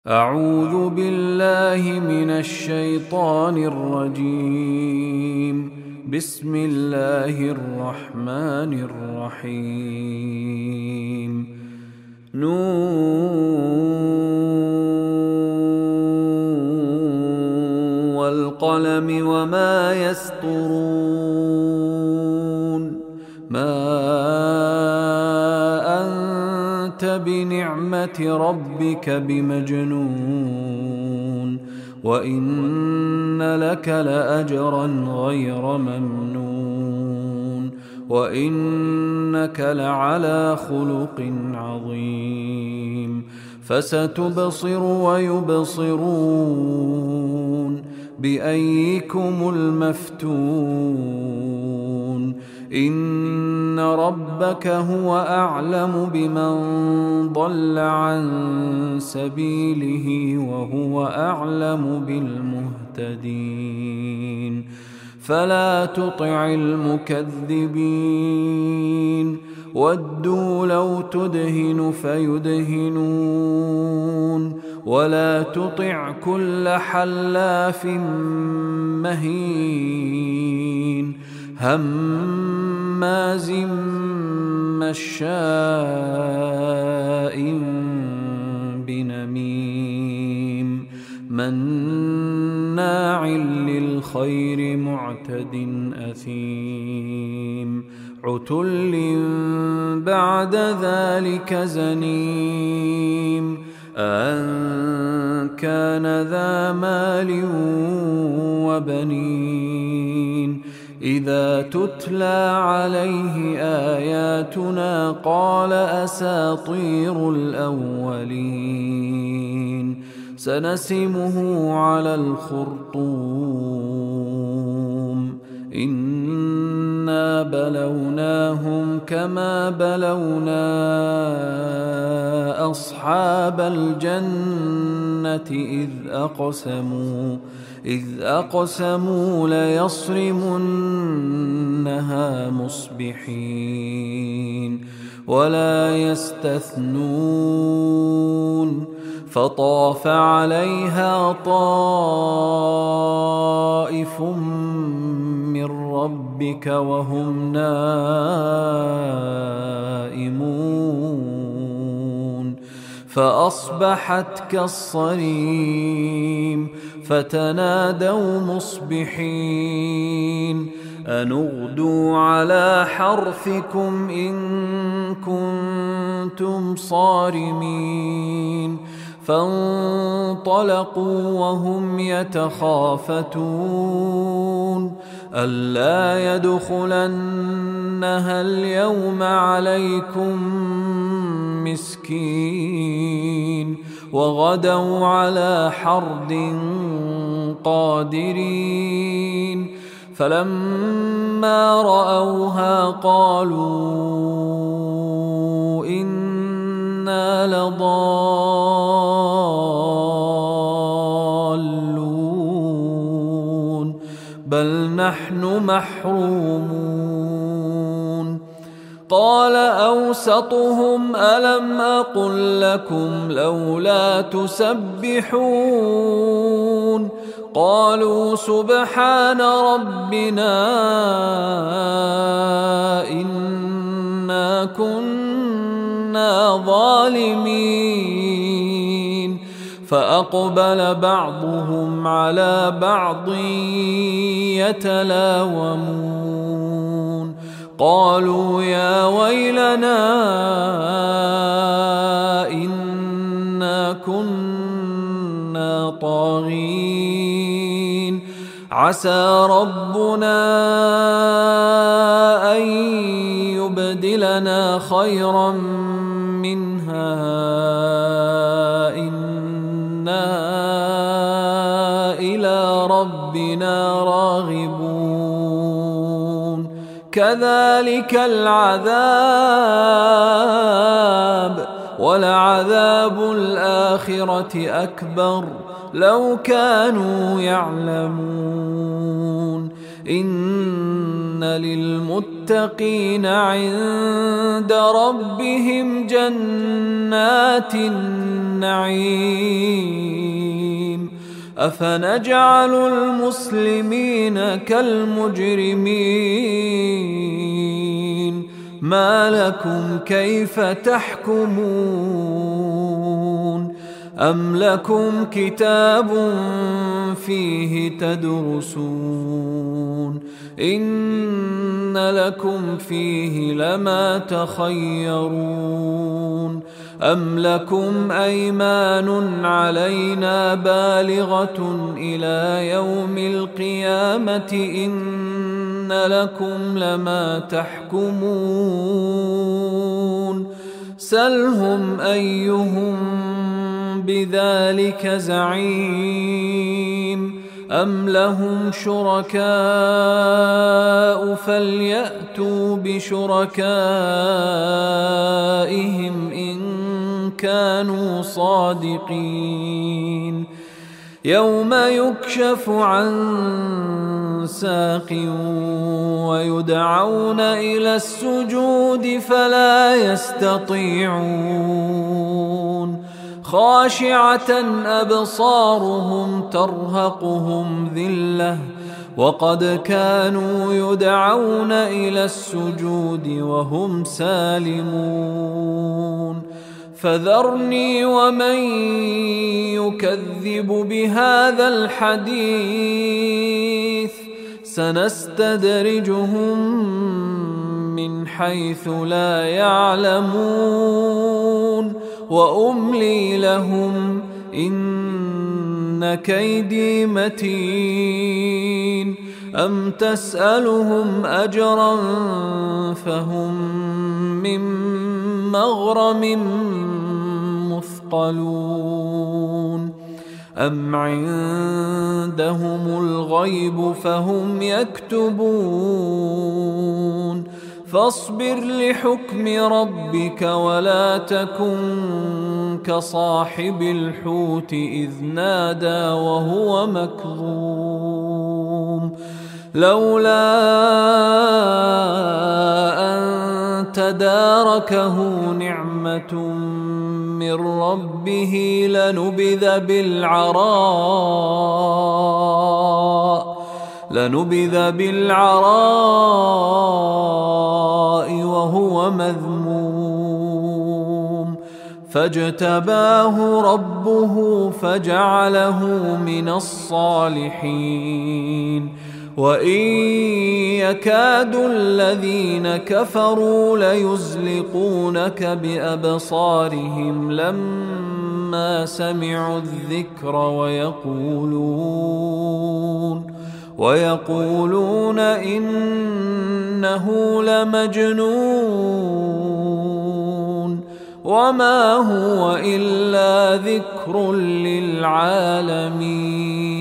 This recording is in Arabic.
أعوذ بالله من الشيطان الرجيم. بسم الله الرحمن الرحيم. نون والقلم وما يسطرون. ما أنت بنعمة ربك بمجنون، وإن لك لأجرا غير ممنون، وإنك لعلى خلق عظيم. فستبصر ويبصرون بأيكم المفتون. إن ربك هو أعلم بمن ضل عن سبيله وهو أعلم بالمهتدين. فلا تطع المكذبين، ودوا لو تدهن فيدهنون. ولا تطع كل حلاف مهين هماز مشاء بنميم مناع للخير معتد أثيم. عتل بعد ذلك زنيم. أن كان ذا مال وبنين. إذا تتلى عليه آياتنا قال أساطير الأولين. سنسمه على الخرطوم. إنا بلوناهم كما بلونا أصحاب الجنة إذ أقسموا ليصرمنها مصبحين ولا يستثنون. فطاف عليها طائف من ربك وهم نائمون فأصبحت كالصريم. فتنادوا مصبحين أن اغدوا على حرثكم إن كنتم صارمين. فانطلقوا وهم يتخافتون ألا يدخلنها اليوم عليكم مسكين. وغدوا على حرد قادرين. فلما رأوها قالوا إنا لضالون بل نحن محرومون. قال أوسطهم ألم أقل لكم لولا تسبحون. قالوا سبحان ربنا إنا كنا ظالمين. فأقبل بعضهم على بعض يتلاومون. قالوا يا ويلنا إنا كنا طاغين. عسى ربنا أن يبدلنا خيرا منها إنا إلى ربنا راغبون. كذلك العذاب ولعذاب الآخرة أكبر لو كانوا يعلمون. إن للمتقين عند ربهم جنات النعيم أفنجعل المسلمين كالمجرمين ما لكم كيف تحكمون أم لكم كتاب فيه تدرسون إن لكم فيه لما تخيرون أم لكم أيمان علينا بالغة إلى يوم القيامة إن لكم لما تحكمون سلهم أيهم بذلك زعيم أم لهم شركاء فليأتوا بشركائهم إن كانوا صادقين يوم يكشف عن ساق ويدعون إلى السجود فلا يستطيعون خاشعة أبصارهم ترهقهم ذلة وقد كانوا يدعون إلى السجود وهم سالمون فذرني ومن يكذب بهذا الحديث سنستدرجهم من حيث لا يعلمون وأملي لهم إن كيدي متين أم تسألهم أجرا فهم من مغرم مثقلون أم عندهم الغيب فهم يكتبون فاصبر لحكم ربك ولا تكن كصاحب الحوت إذ نادى وهو مكظوم لولا أن تداركه نعمة من ربه لنبذ بالعراء وهو مذموم فاجتباه ربه فجعله من الصالحين وإن يكاد الذين كفروا ليزلقونك بأبصارهم لما سمعوا الذكر ويقولون إنه لمجنون وما هو إلا ذكر للعالمين.